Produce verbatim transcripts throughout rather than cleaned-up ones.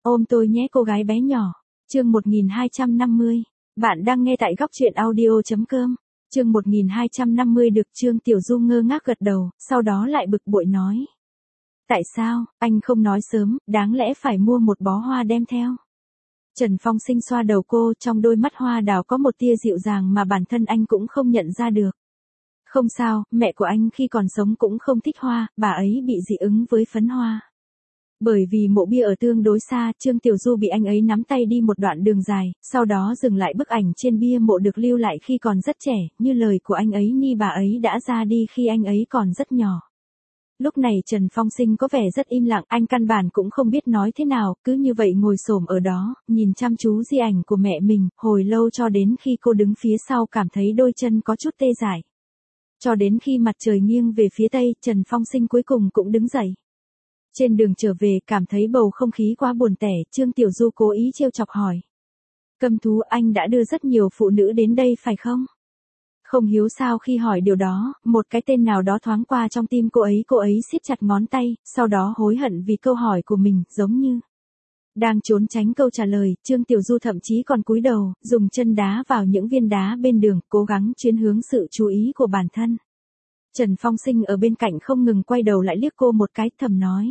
Ôm tôi nhé cô gái bé nhỏ. Chương một nghìn hai trăm năm mươi. Bạn đang nghe tại góc truyện audio.com. Chương một nghìn hai trăm năm mươi được Trương Tiểu Du ngơ ngác gật đầu, sau đó lại bực bội nói. Tại sao, anh không nói sớm, đáng lẽ phải mua một bó hoa đem theo. Trần Phong Sinh xoa đầu cô, trong đôi mắt hoa đào có một tia dịu dàng mà bản thân anh cũng không nhận ra được. Không sao, mẹ của anh khi còn sống cũng không thích hoa, bà ấy bị dị ứng với phấn hoa. Bởi vì mộ bia ở tương đối xa, Trương Tiểu Du bị anh ấy nắm tay đi một đoạn đường dài, sau đó dừng lại bức ảnh trên bia mộ được lưu lại khi còn rất trẻ, như lời của anh ấy ni bà ấy đã ra đi khi anh ấy còn rất nhỏ. Lúc này Trần Phong Sinh có vẻ rất im lặng, anh căn bản cũng không biết nói thế nào, cứ như vậy ngồi xổm ở đó, nhìn chăm chú di ảnh của mẹ mình, hồi lâu cho đến khi cô đứng phía sau cảm thấy đôi chân có chút tê dại. Cho đến khi mặt trời nghiêng về phía tây, Trần Phong Sinh cuối cùng cũng đứng dậy. Trên đường trở về, cảm thấy bầu không khí quá buồn tẻ, Trương Tiểu Du cố ý trêu chọc hỏi. Câm thú, anh đã đưa rất nhiều phụ nữ đến đây phải không? Không hiếu sao khi hỏi điều đó, một cái tên nào đó thoáng qua trong tim cô ấy, cô ấy siết chặt ngón tay, sau đó hối hận vì câu hỏi của mình, giống như đang trốn tránh câu trả lời. Trương Tiểu Du thậm chí còn cúi đầu, dùng chân đá vào những viên đá bên đường, cố gắng chuyển hướng sự chú ý của bản thân. Trần Phong Sinh ở bên cạnh không ngừng quay đầu lại liếc cô một cái, thầm nói.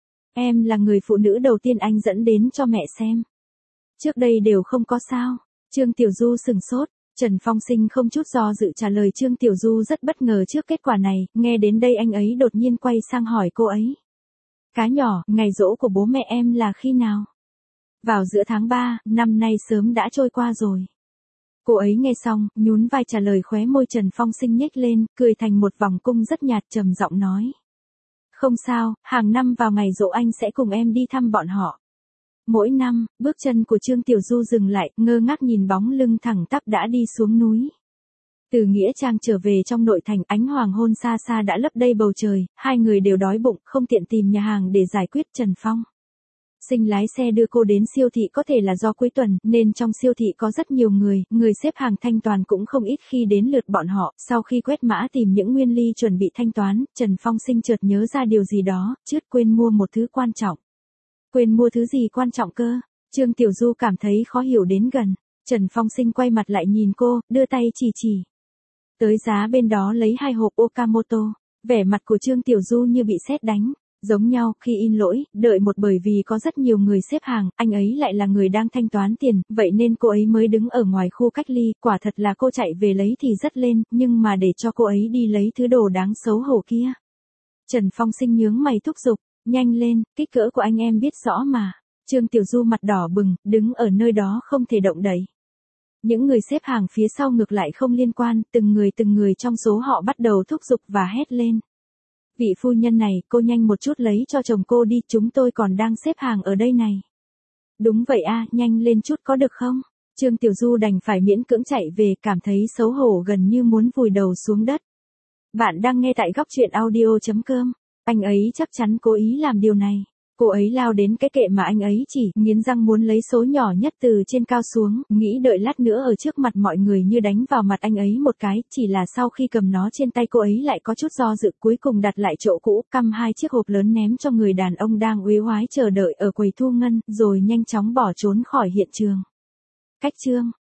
Em là người phụ nữ đầu tiên anh dẫn đến cho mẹ xem. Trước đây đều không có sao. Trương Tiểu Du sừng sốt. Trần Phong Sinh không chút do dự trả lời. Trương Tiểu Du rất bất ngờ trước kết quả này, nghe đến đây anh ấy đột nhiên quay sang hỏi cô ấy. Cá nhỏ, ngày giỗ của bố mẹ em là khi nào? Vào giữa tháng ba, năm nay sớm đã trôi qua rồi. Cô ấy nghe xong, nhún vai trả lời, khóe môi Trần Phong Sinh nhếch lên, cười thành một vòng cung rất nhạt, trầm giọng nói. Không sao, hàng năm vào ngày giỗ anh sẽ cùng em đi thăm bọn họ. Mỗi năm, bước chân của Trương Tiểu Du dừng lại, ngơ ngác nhìn bóng lưng thẳng tắp đã đi xuống núi. Từ Nghĩa Trang trở về trong nội thành, ánh hoàng hôn xa xa đã lấp đầy bầu trời, hai người đều đói bụng, không tiện tìm nhà hàng để giải quyết. Trần Phong Sinh lái xe đưa cô đến siêu thị, có thể là do cuối tuần, nên trong siêu thị có rất nhiều người, người xếp hàng thanh toán cũng không ít khi đến lượt bọn họ. Sau khi quét mã tìm những nguyên ly chuẩn bị thanh toán, Trần Phong Sinh chợt nhớ ra điều gì đó, chớt quên mua một thứ quan trọng. Quên mua thứ gì quan trọng cơ? Trương Tiểu Du cảm thấy khó hiểu đến gần. Trần Phong Sinh quay mặt lại nhìn cô, đưa tay chỉ chỉ. Tới giá bên đó lấy hai hộp Okamoto. Vẻ mặt của Trương Tiểu Du như bị sét đánh. Giống nhau, khi in lỗi, đợi một bởi vì có rất nhiều người xếp hàng, anh ấy lại là người đang thanh toán tiền, vậy nên cô ấy mới đứng ở ngoài khu cách ly. Quả thật là cô chạy về lấy thì rất lên, nhưng mà để cho cô ấy đi lấy thứ đồ đáng xấu hổ kia. Trần Phong Sinh nhướng mày thúc giục. Nhanh lên, kích cỡ của anh em biết rõ mà. Trương Tiểu Du mặt đỏ bừng, đứng ở nơi đó không thể động đậy. Những người xếp hàng phía sau ngược lại không liên quan, từng người từng người trong số họ bắt đầu thúc giục và hét lên. Vị phu nhân này, cô nhanh một chút lấy cho chồng cô đi, chúng tôi còn đang xếp hàng ở đây này. Đúng vậy a, nhanh lên chút có được không? Trương Tiểu Du đành phải miễn cưỡng chạy về, cảm thấy xấu hổ gần như muốn vùi đầu xuống đất. Bạn đang nghe tại góc truyện audio.com. Anh ấy chắc chắn cố ý làm điều này. Cô ấy lao đến cái kệ mà anh ấy chỉ, nghiến răng muốn lấy số nhỏ nhất từ trên cao xuống, nghĩ đợi lát nữa ở trước mặt mọi người như đánh vào mặt anh ấy một cái, chỉ là sau khi cầm nó trên tay cô ấy lại có chút do dự, cuối cùng đặt lại chỗ cũ, căm hai chiếc hộp lớn ném cho người đàn ông đang uể oải chờ đợi ở quầy thu ngân, rồi nhanh chóng bỏ trốn khỏi hiện trường. Cách chương